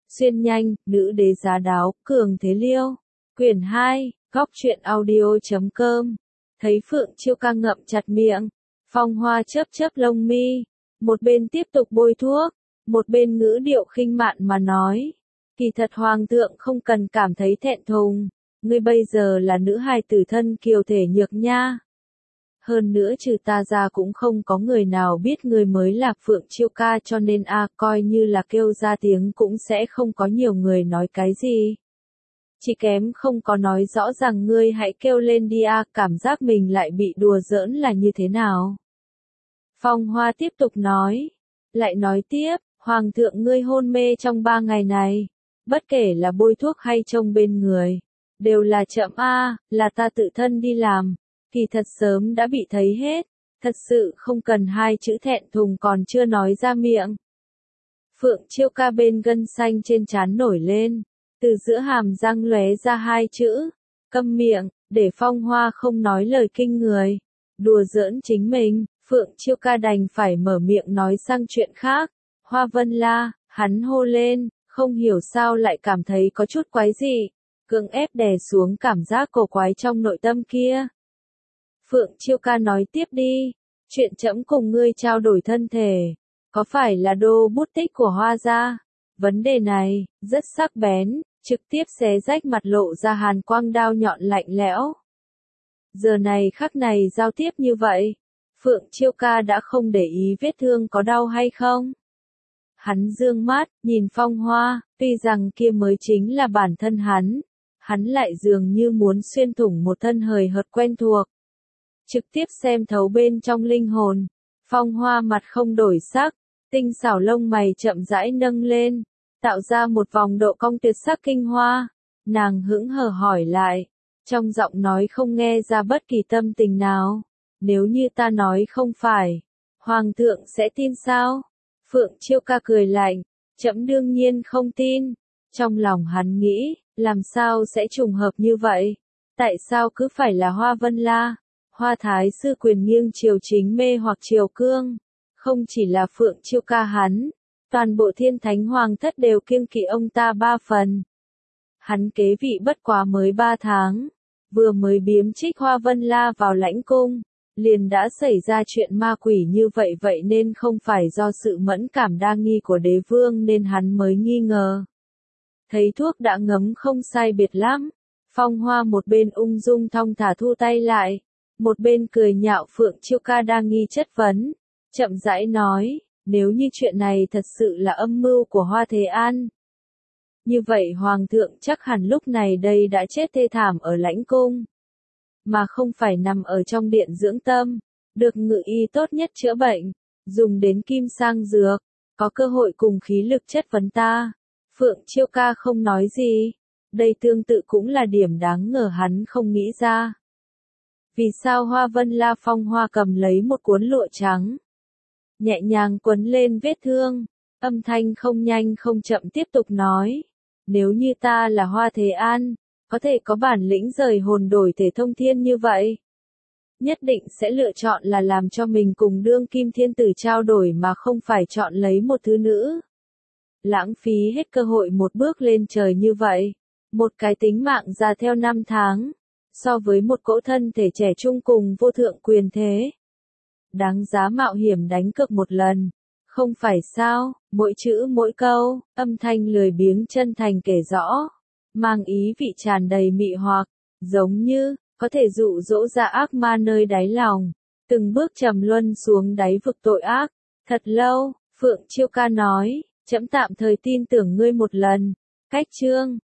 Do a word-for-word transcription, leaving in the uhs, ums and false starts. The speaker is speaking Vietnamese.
Xuyên nhanh, nữ đế giá đáo, cường thế liêu. Quyển hai, góc truyện audio.com. Thấy Phượng Chiêu Ca ngậm chặt miệng, Phong Hoa chớp chớp lông mi, một bên tiếp tục bôi thuốc, một bên ngữ điệu khinh mạn mà nói. Kỳ thật hoàng thượng không cần cảm thấy thẹn thùng, ngươi bây giờ là nữ hài tử thân kiều thể nhược nha. Hơn nữa trừ ta ra cũng không có người nào biết ngươi mới là Phượng Chiêu Ca, cho nên a coi như là kêu ra tiếng cũng sẽ không có nhiều người nói cái gì. Chỉ kém không có nói rõ rằng ngươi hãy kêu lên đi a, cảm giác mình lại bị đùa giỡn là như thế nào. Phong Hoa tiếp tục nói, lại nói tiếp, hoàng thượng ngươi hôn mê trong ba ngày này, bất kể là bôi thuốc hay trông bên người, đều là chậm a, là ta tự thân đi làm, kỳ thật sớm đã bị thấy hết, thật sự không cần hai chữ thẹn thùng còn chưa nói ra miệng. Phượng Chiêu Ca bên gân xanh trên trán nổi lên, từ giữa hàm răng lóe ra hai chữ, câm miệng, để Phong Hoa không nói lời kinh người, đùa giỡn chính mình. Phượng Chiêu Ca đành phải mở miệng nói sang chuyện khác. Hoa Vân La, hắn hô lên, không hiểu sao lại cảm thấy có chút quái dị, cưỡng ép đè xuống cảm giác cổ quái trong nội tâm kia. Phượng Chiêu Ca nói tiếp đi, chuyện trẫm cùng ngươi trao đổi thân thể, có phải là đô bút tích của Hoa gia? Vấn đề này, rất sắc bén, trực tiếp xé rách mặt lộ ra hàn quang đao nhọn lạnh lẽo. Giờ này khắc này giao tiếp như vậy, Phượng Chiêu Ca đã không để ý vết thương có đau hay không. Hắn dương mắt, nhìn Phong Hoa, tuy rằng kia mới chính là bản thân hắn, hắn lại dường như muốn xuyên thủng một thân hời hợt quen thuộc. Trực tiếp xem thấu bên trong linh hồn, Phong Hoa mặt không đổi sắc, tinh xảo lông mày chậm rãi nâng lên, tạo ra một vòng độ cong tuyệt sắc kinh hoa. Nàng hững hờ hỏi lại, trong giọng nói không nghe ra bất kỳ tâm tình nào. Nếu như ta nói không phải, hoàng thượng sẽ tin sao? Phượng Chiêu Ca cười lạnh, trẫm đương nhiên không tin. Trong lòng hắn nghĩ, làm sao sẽ trùng hợp như vậy? Tại sao cứ phải là Hoa Vân La? Hoa Thái sư quyền nghiêng triều chính mê hoặc triều cương. Không chỉ là Phượng Chiêu Ca hắn, toàn bộ thiên thánh hoàng thất đều kiêng kỵ ông ta ba phần. Hắn kế vị bất quá mới ba tháng, vừa mới biếm trích Hoa Vân La vào lãnh cung, liền đã xảy ra chuyện ma quỷ như vậy, vậy nên không phải do sự mẫn cảm đa nghi của đế vương nên hắn mới nghi ngờ. Thấy thuốc đã ngấm không sai biệt lắm, Phong Hoa một bên ung dung thong thả thu tay lại, một bên cười nhạo Phượng Chiêu Ca đang nghi chất vấn, chậm rãi nói, nếu như chuyện này thật sự là âm mưu của Hoa Thế An, như vậy hoàng thượng chắc hẳn lúc này đây đã chết thê thảm ở lãnh cung, mà không phải nằm ở trong điện dưỡng tâm, được ngự y tốt nhất chữa bệnh, dùng đến kim sang dược, có cơ hội cùng khí lực chất vấn ta. Phượng Chiêu Ca không nói gì, đây tương tự cũng là điểm đáng ngờ hắn không nghĩ ra. Vì sao Hoa Vân La? Phong Hoa cầm lấy một cuốn lụa trắng, nhẹ nhàng quấn lên vết thương, âm thanh không nhanh không chậm tiếp tục nói, nếu như ta là Hoa Thế An, có thể có bản lĩnh rời hồn đổi thể thông thiên như vậy, nhất định sẽ lựa chọn là làm cho mình cùng đương kim thiên tử trao đổi mà không phải chọn lấy một thứ nữ. Lãng phí hết cơ hội một bước lên trời như vậy, một cái tính mạng già theo năm tháng, so với một cỗ thân thể trẻ trung cùng vô thượng quyền thế. Đáng giá mạo hiểm đánh cược một lần, không phải sao? Mỗi chữ mỗi câu, âm thanh lười biếng chân thành kể rõ, mang ý vị tràn đầy mị hoặc, giống như có thể dụ dỗ ra ác ma nơi đáy lòng, từng bước trầm luân xuống đáy vực tội ác. Thật lâu, Phượng Chiêu Ca nói, trẫm tạm thời tin tưởng ngươi một lần. Cách chương